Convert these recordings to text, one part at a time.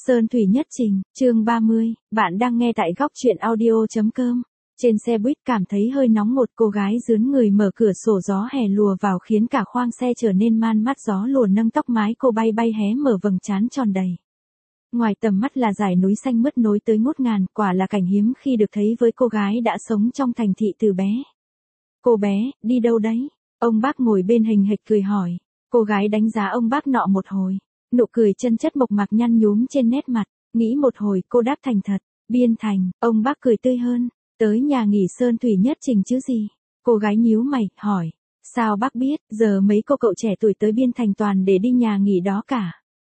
Sơn Thủy Nhất Trình, chương 30, bạn đang nghe tại góc truyện audio.com. Trên xe buýt cảm thấy hơi nóng, một cô gái dướn người mở cửa sổ, gió hè lùa vào khiến cả khoang xe trở nên man mát, gió lùa nâng tóc mái cô bay bay hé mở vầng trán tròn đầy. Ngoài tầm mắt là dải núi xanh mướt nối tới ngút ngàn, quả là cảnh hiếm khi được thấy với cô gái đã sống trong thành thị từ bé. Cô bé, đi đâu đấy? Ông bác ngồi bên hình hịch cười hỏi. Cô gái đánh giá ông bác nọ một hồi. Nụ cười chân chất mộc mạc nhăn nhúm trên nét mặt, nghĩ một hồi cô đáp thành thật, Biên Thành. Ông bác cười tươi hơn, tới nhà nghỉ Sơn Thủy Nhất Trình chứ gì? Cô gái nhíu mày, hỏi, sao bác biết, giờ mấy cô cậu trẻ tuổi tới Biên Thành toàn để đi nhà nghỉ đó cả.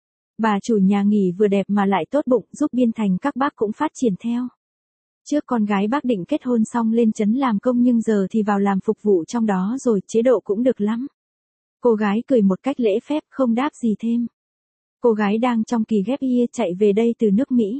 Bà chủ nhà nghỉ vừa đẹp mà lại tốt bụng, giúp Biên Thành các bác cũng phát triển theo. Trước con gái bác định kết hôn xong lên trấn làm công, nhưng giờ thì vào làm phục vụ trong đó rồi, chế độ cũng được lắm. Cô gái cười một cách lễ phép, không đáp gì thêm. Cô gái đang trong kỳ ghép year chạy về đây từ nước Mỹ.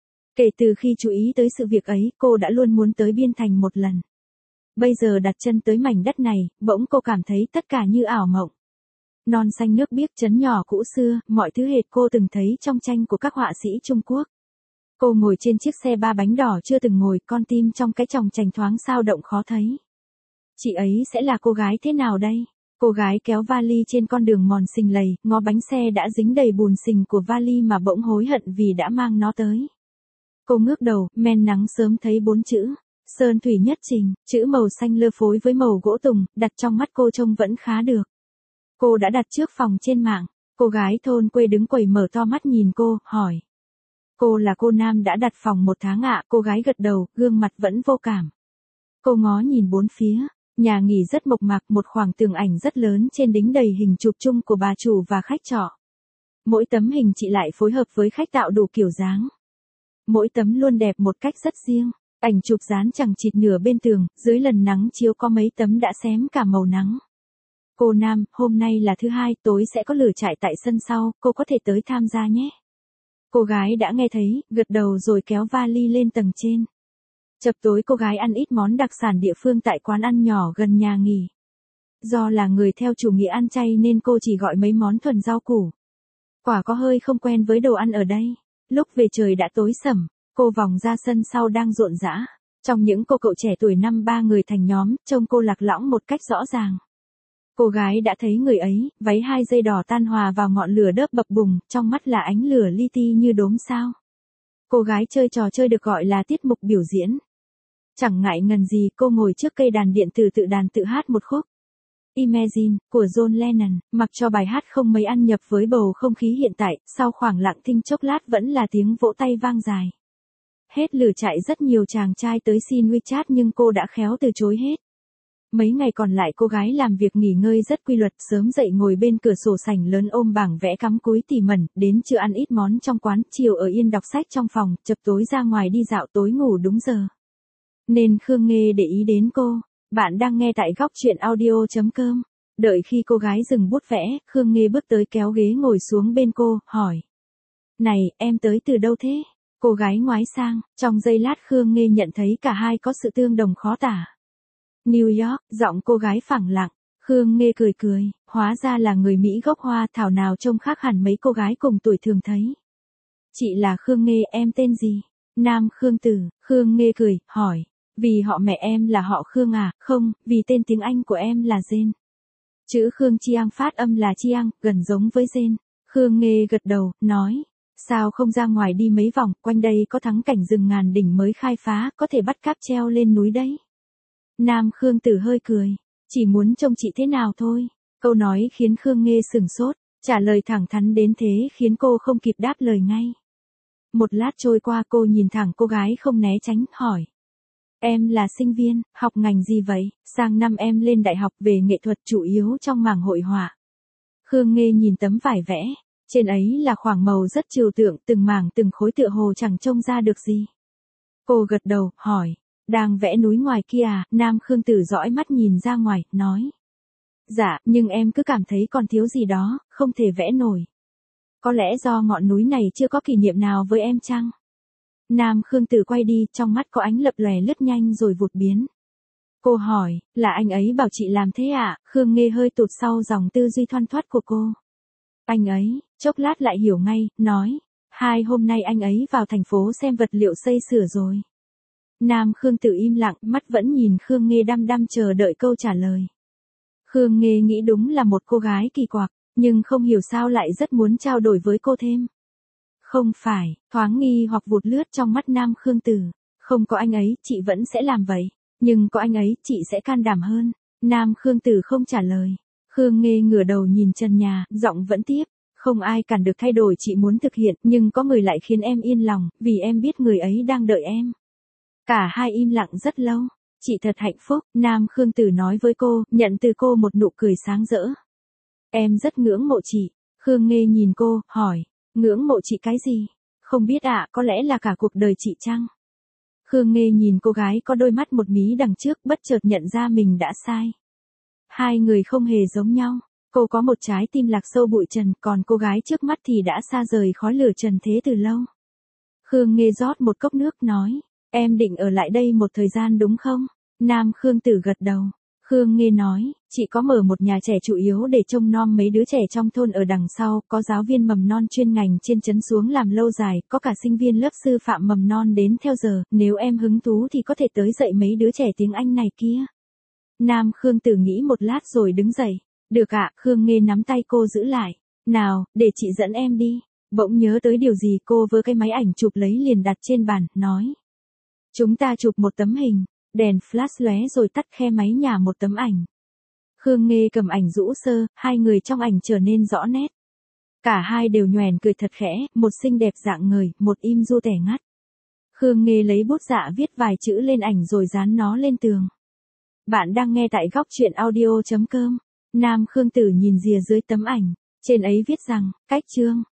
Kể từ khi chú ý tới sự việc ấy, cô đã luôn muốn tới Biên Thành một lần. Bây giờ đặt chân tới mảnh đất này, bỗng cô cảm thấy tất cả như ảo mộng. Non xanh nước biếc, trấn nhỏ cũ xưa, mọi thứ hệt cô từng thấy trong tranh của các họa sĩ Trung Quốc. Cô ngồi trên chiếc xe ba bánh đỏ chưa từng ngồi, con tim trong cái chòng chành thoáng sao động khó thấy. Chị ấy sẽ là cô gái thế nào đây? Cô gái kéo vali trên con đường mòn xình lầy, ngó bánh xe đã dính đầy bùn xình của vali mà bỗng hối hận vì đã mang nó tới. Cô ngước đầu, men nắng sớm thấy 4 chữ Sơn Thủy Nhất Trình, chữ màu xanh lơ phối với màu gỗ tùng, đặt trong mắt cô trông vẫn khá được. Cô đã đặt trước phòng trên mạng. Cô gái thôn quê đứng quầy mở to mắt nhìn cô, hỏi. Cô là cô Nam đã đặt phòng 1 tháng ạ? Cô gái gật đầu, gương mặt vẫn vô cảm. Cô ngó nhìn bốn phía. Nhà nghỉ rất mộc mạc, một khoảng tường ảnh rất lớn trên đính đầy hình chụp chung của bà chủ và khách trọ. Mỗi tấm hình chị lại phối hợp với khách tạo đủ kiểu dáng. Mỗi tấm luôn đẹp một cách rất riêng. Ảnh chụp dán chằng chịt nửa bên tường, dưới lần nắng chiếu có mấy tấm đã xém cả màu nắng. Cô Nam, hôm nay là thứ Hai, tối sẽ có lửa trại tại sân sau, cô có thể tới tham gia nhé. Cô gái đã nghe thấy, gật đầu rồi kéo vali lên tầng trên. Chập tối cô gái ăn ít món đặc sản địa phương tại quán ăn nhỏ gần nhà nghỉ. Do là người theo chủ nghĩa ăn chay nên cô chỉ gọi mấy món thuần rau củ. Quả có hơi không quen với đồ ăn ở đây. Lúc về trời đã tối sẩm, cô vòng ra sân sau đang rộn rã. Trong những cô cậu trẻ tuổi 5-3 người thành nhóm, trông cô lạc lõng một cách rõ ràng. Cô gái đã thấy người ấy, váy 2 dây đỏ tan hòa vào ngọn lửa đớp bập bùng, trong mắt là ánh lửa li ti như đốm sao. Cô gái chơi trò chơi được gọi là tiết mục biểu diễn. Chẳng ngại ngần gì, cô ngồi trước cây đàn điện tử tự đàn tự hát một khúc Imagine của John Lennon, mặc cho bài hát không mấy ăn nhập với bầu không khí hiện tại, sau khoảng lặng thinh chốc lát vẫn là tiếng vỗ tay vang dài. Hết lửa trại rất nhiều chàng trai tới xin WeChat nhưng cô đã khéo từ chối hết. Mấy ngày còn lại cô gái làm việc nghỉ ngơi rất quy luật, sớm dậy ngồi bên cửa sổ sảnh lớn ôm bảng vẽ cắm cúi tỉ mẩn, đến trưa ăn ít món trong quán, chiều ở yên đọc sách trong phòng, chập tối ra ngoài đi dạo, tối ngủ đúng giờ. Nên Khương Nghê để ý đến cô. Bạn đang nghe tại góc truyện audio.com. Đợi khi cô gái dừng bút vẽ, Khương Nghê bước tới kéo ghế ngồi xuống bên cô, hỏi. Này, em tới từ đâu thế? Cô gái ngoái sang, trong giây lát Khương Nghê nhận thấy cả hai có sự tương đồng khó tả. New York, giọng cô gái phẳng lặng. Khương Nghê cười cười, hóa ra là người Mỹ gốc Hoa, thảo nào trông khác hẳn mấy cô gái cùng tuổi thường thấy. Chị là Khương Nghê, em tên gì? Nam Khương Tử. Khương Nghê cười, hỏi. Vì họ mẹ em là họ Khương à? Không, vì tên tiếng Anh của em là Jane. Chữ Khương Chiang phát âm là Chiang, gần giống với Jane. Khương Nghê gật đầu, nói. Sao không ra ngoài đi mấy vòng, quanh đây có thắng cảnh rừng ngàn đỉnh mới khai phá, có thể bắt cáp treo lên núi đấy. Nam Khương Tử hơi cười. Chỉ muốn trông chị thế nào thôi. Câu nói khiến Khương Nghê sửng sốt. Trả lời thẳng thắn đến thế khiến cô không kịp đáp lời ngay. Một lát trôi qua cô nhìn thẳng cô gái không né tránh, hỏi. Em là sinh viên, học ngành gì vậy? Sang năm em lên đại học về nghệ thuật, chủ yếu trong mảng hội họa. Khương Nghê nhìn tấm vải vẽ. Trên ấy là khoảng màu rất trừu tượng, từng mảng từng khối tựa hồ chẳng trông ra được gì. Cô gật đầu, hỏi. Đang vẽ núi ngoài kia à? Nam Khương Tử dõi mắt nhìn ra ngoài, nói. Dạ, nhưng em cứ cảm thấy còn thiếu gì đó, không thể vẽ nổi. Có lẽ do ngọn núi này chưa có kỷ niệm nào với em chăng? Nam Khương Tử quay đi, trong mắt có ánh lập lòe lướt nhanh rồi vụt biến. Cô hỏi, là anh ấy bảo chị làm thế ạ? Khương Nghê hơi tụt sau dòng tư duy thoăn thoắt của cô. Anh ấy, chốc lát lại hiểu ngay, nói. 2 hôm nay anh ấy vào thành phố xem vật liệu xây sửa rồi. Nam Khương Tử im lặng, mắt vẫn nhìn Khương Nghê đăm đăm chờ đợi câu trả lời. Khương Nghê nghĩ đúng là một cô gái kỳ quặc, nhưng không hiểu sao lại rất muốn trao đổi với cô thêm. Không phải, thoáng nghi hoặc vụt lướt trong mắt Nam Khương Tử. Không có anh ấy, chị vẫn sẽ làm vậy. Nhưng có anh ấy, chị sẽ can đảm hơn. Nam Khương Tử không trả lời. Khương Nghê ngửa đầu nhìn trần nhà, giọng vẫn tiếp. Không ai cản được thay đổi chị muốn thực hiện, nhưng có người lại khiến em yên lòng, vì em biết người ấy đang đợi em. Cả hai im lặng rất lâu. Chị thật hạnh phúc, Nam Khương Tử nói với cô, nhận từ cô một nụ cười sáng rỡ. Em rất ngưỡng mộ chị. Khương Nghê nhìn cô, hỏi. Ngưỡng mộ chị cái gì? Không biết ạ, có lẽ là cả cuộc đời chị chăng? Khương Nghê nhìn cô gái có đôi mắt một mí đằng trước, bất chợt nhận ra mình đã sai. Hai người không hề giống nhau. Cô có một trái tim lạc sâu bụi trần, còn cô gái trước mắt thì đã xa rời khói lửa trần thế từ lâu. Khương Nghê rót một cốc nước nói. Em định ở lại đây một thời gian đúng không? Nam Khương Tử gật đầu. Khương Nghê nói, chị có mở một nhà trẻ chủ yếu để trông nom mấy đứa trẻ trong thôn ở đằng sau, có giáo viên mầm non chuyên ngành trên trấn xuống làm lâu dài, có cả sinh viên lớp sư phạm mầm non đến theo giờ, nếu em hứng thú thì có thể tới dạy mấy đứa trẻ tiếng Anh này kia. Nam Khương Tử nghĩ một lát rồi đứng dậy. Được ạ, Khương Nghê nắm tay cô giữ lại. Nào, để chị dẫn em đi. Bỗng nhớ tới điều gì cô vơ cái máy ảnh chụp lấy liền đặt trên bàn, nói. Chúng ta chụp một tấm hình. Đèn flash lóe rồi tắt khe máy nhả một tấm ảnh. Khương Nghê cầm ảnh rũ sơ, hai người trong ảnh trở nên rõ nét. Cả hai đều nhoẻn cười thật khẽ, một xinh đẹp dạng người, một im du tẻ ngắt. Khương Nghê lấy bút dạ viết vài chữ lên ảnh rồi dán nó lên tường. Bạn đang nghe tại góc truyện audio.com. Nam Khương Tử nhìn rìa dưới tấm ảnh. Trên ấy viết rằng, cách chương.